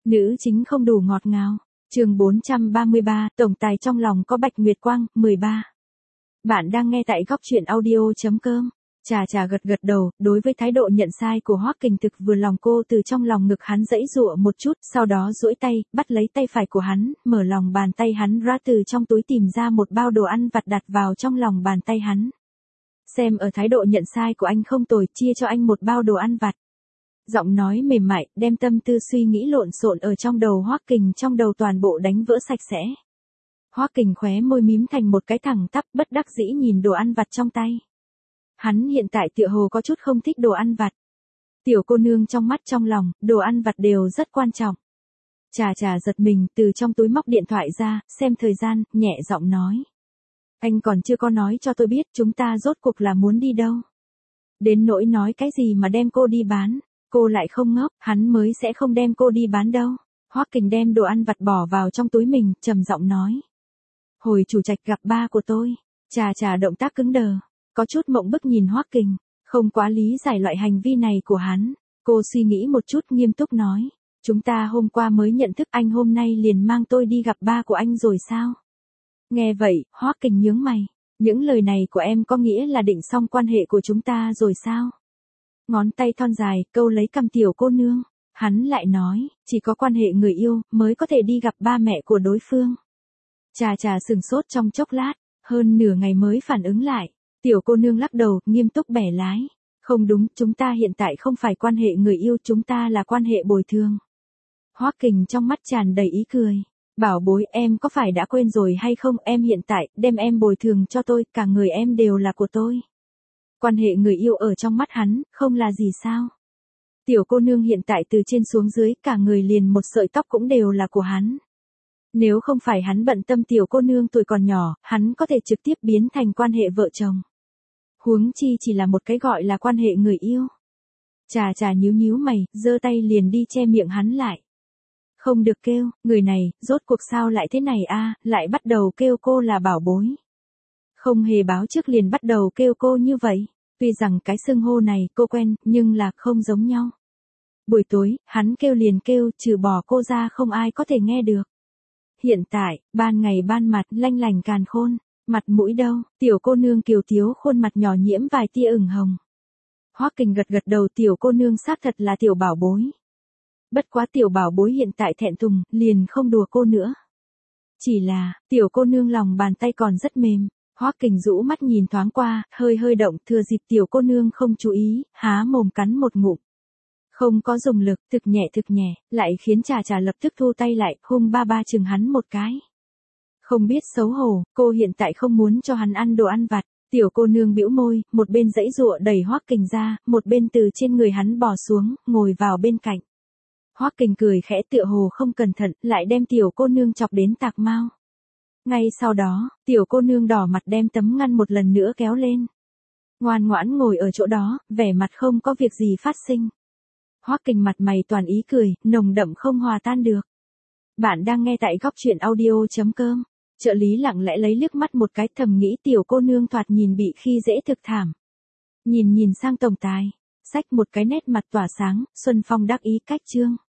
Nữ chính không đủ ngọt ngào. Chương 433, tổng tài trong lòng có Bạch Nguyệt Quang, 13. Bạn đang nghe tại góc truyện audio.com. Trà gật gật đầu, đối với thái độ nhận sai của Hoắc Kình thực vừa lòng, cô từ trong lòng ngực hắn giãy giụa một chút, sau đó duỗi tay, bắt lấy tay phải của hắn, mở lòng bàn tay hắn ra, từ trong túi tìm ra một bao đồ ăn vặt đặt vào trong lòng bàn tay hắn. Xem ở thái độ nhận sai của anh không tồi, chia cho anh một bao đồ ăn vặt. Giọng nói mềm mại, đem tâm tư suy nghĩ lộn xộn ở trong đầu Hoắc Kình trong đầu toàn bộ đánh vỡ sạch sẽ. Hoắc Kình khóe môi mím thành một cái thẳng tắp, bất đắc dĩ nhìn đồ ăn vặt trong tay. Hắn hiện tại tựa hồ có chút không thích đồ ăn vặt. Tiểu cô nương trong mắt trong lòng, đồ ăn vặt đều rất quan trọng. Trà giật mình, từ trong túi móc điện thoại ra, xem thời gian, nhẹ giọng nói. Anh còn chưa có nói cho tôi biết chúng ta rốt cuộc là muốn đi đâu. Đến nỗi nói cái gì mà đem cô đi bán. Cô lại không ngốc, hắn mới sẽ không đem cô đi bán đâu. Hoắc Kình đem đồ ăn vặt bỏ vào trong túi mình, trầm giọng nói. Hồi chủ trạch gặp ba của tôi. Trà động tác cứng đờ, có chút mộng bức nhìn Hoắc Kình, không quá lý giải loại hành vi này của hắn. Cô suy nghĩ một chút, nghiêm túc nói. Chúng ta hôm qua mới nhận thức, anh hôm nay liền mang tôi đi gặp ba của anh rồi sao? Nghe vậy, Hoắc Kình nhướng mày. Những lời này của em có nghĩa là định xong quan hệ của chúng ta rồi sao? Ngón tay thon dài, câu lấy cằm tiểu cô nương. Hắn lại nói, chỉ có quan hệ người yêu, mới có thể đi gặp ba mẹ của đối phương. Trà sừng sốt trong chốc lát, hơn nửa ngày mới phản ứng lại. Tiểu cô nương lắc đầu, nghiêm túc bẻ lái. Không đúng, chúng ta hiện tại không phải quan hệ người yêu, chúng ta là quan hệ bồi thường. Hoắc Kình trong mắt tràn đầy ý cười. Bảo bối, em có phải đã quên rồi hay không, em hiện tại, đem em bồi thường cho tôi, cả người em đều là của tôi. Quan hệ người yêu ở trong mắt hắn, không là gì sao? Tiểu cô nương hiện tại từ trên xuống dưới, cả người liền một sợi tóc cũng đều là của hắn. Nếu không phải hắn bận tâm tiểu cô nương tuổi còn nhỏ, hắn có thể trực tiếp biến thành quan hệ vợ chồng. Huống chi chỉ là một cái gọi là quan hệ người yêu. Trà nhíu mày, giơ tay liền đi che miệng hắn lại. Không được kêu, người này, rốt cuộc sao lại thế này a, lại bắt đầu kêu cô là bảo bối. Không hề báo trước liền bắt đầu kêu cô như vậy. Tuy rằng cái xưng hô này cô quen, nhưng là không giống nhau. Buổi tối, hắn kêu liền kêu, trừ bỏ cô ra không ai có thể nghe được. Hiện tại, ban ngày ban mặt, lanh lành càn khôn. Mặt mũi đâu, tiểu cô nương kiều tiếu khuôn mặt nhỏ nhiễm vài tia ửng hồng. Hoắc Kình gật đầu, tiểu cô nương xác thật là tiểu bảo bối. Bất quá tiểu bảo bối hiện tại thẹn thùng, liền không đùa cô nữa. Chỉ là, tiểu cô nương lòng bàn tay còn rất mềm. Hoắc Kình rũ mắt nhìn thoáng qua, hơi động, thừa dịp tiểu cô nương không chú ý, há mồm cắn một ngụm. Không có dùng lực, thực nhẹ, lại khiến Trà lập tức thu tay lại, hung ba chừng hắn một cái. Không biết xấu hổ, cô hiện tại không muốn cho hắn ăn đồ ăn vặt. Tiểu cô nương bĩu môi, một bên giãy giụa đẩy Hoắc Kình ra, một bên từ trên người hắn bò xuống, ngồi vào bên cạnh. Hoắc Kình cười khẽ, tựa hồ không cẩn thận, lại đem tiểu cô nương chọc đến tạc mau. Ngay sau đó, tiểu cô nương đỏ mặt đem tấm ngăn một lần nữa kéo lên. Ngoan ngoãn ngồi ở chỗ đó, vẻ mặt không có việc gì phát sinh. Hoắc Kình mặt mày toàn ý cười, nồng đậm không hòa tan được. Bạn đang nghe tại góc truyện audio.com. Trợ lý lặng lẽ lấy liếc mắt một cái, thầm nghĩ tiểu cô nương thoạt nhìn bị khi dễ thực thảm. Nhìn sang tổng tài, xách một cái nét mặt tỏa sáng, Xuân Phong đắc ý cách chương.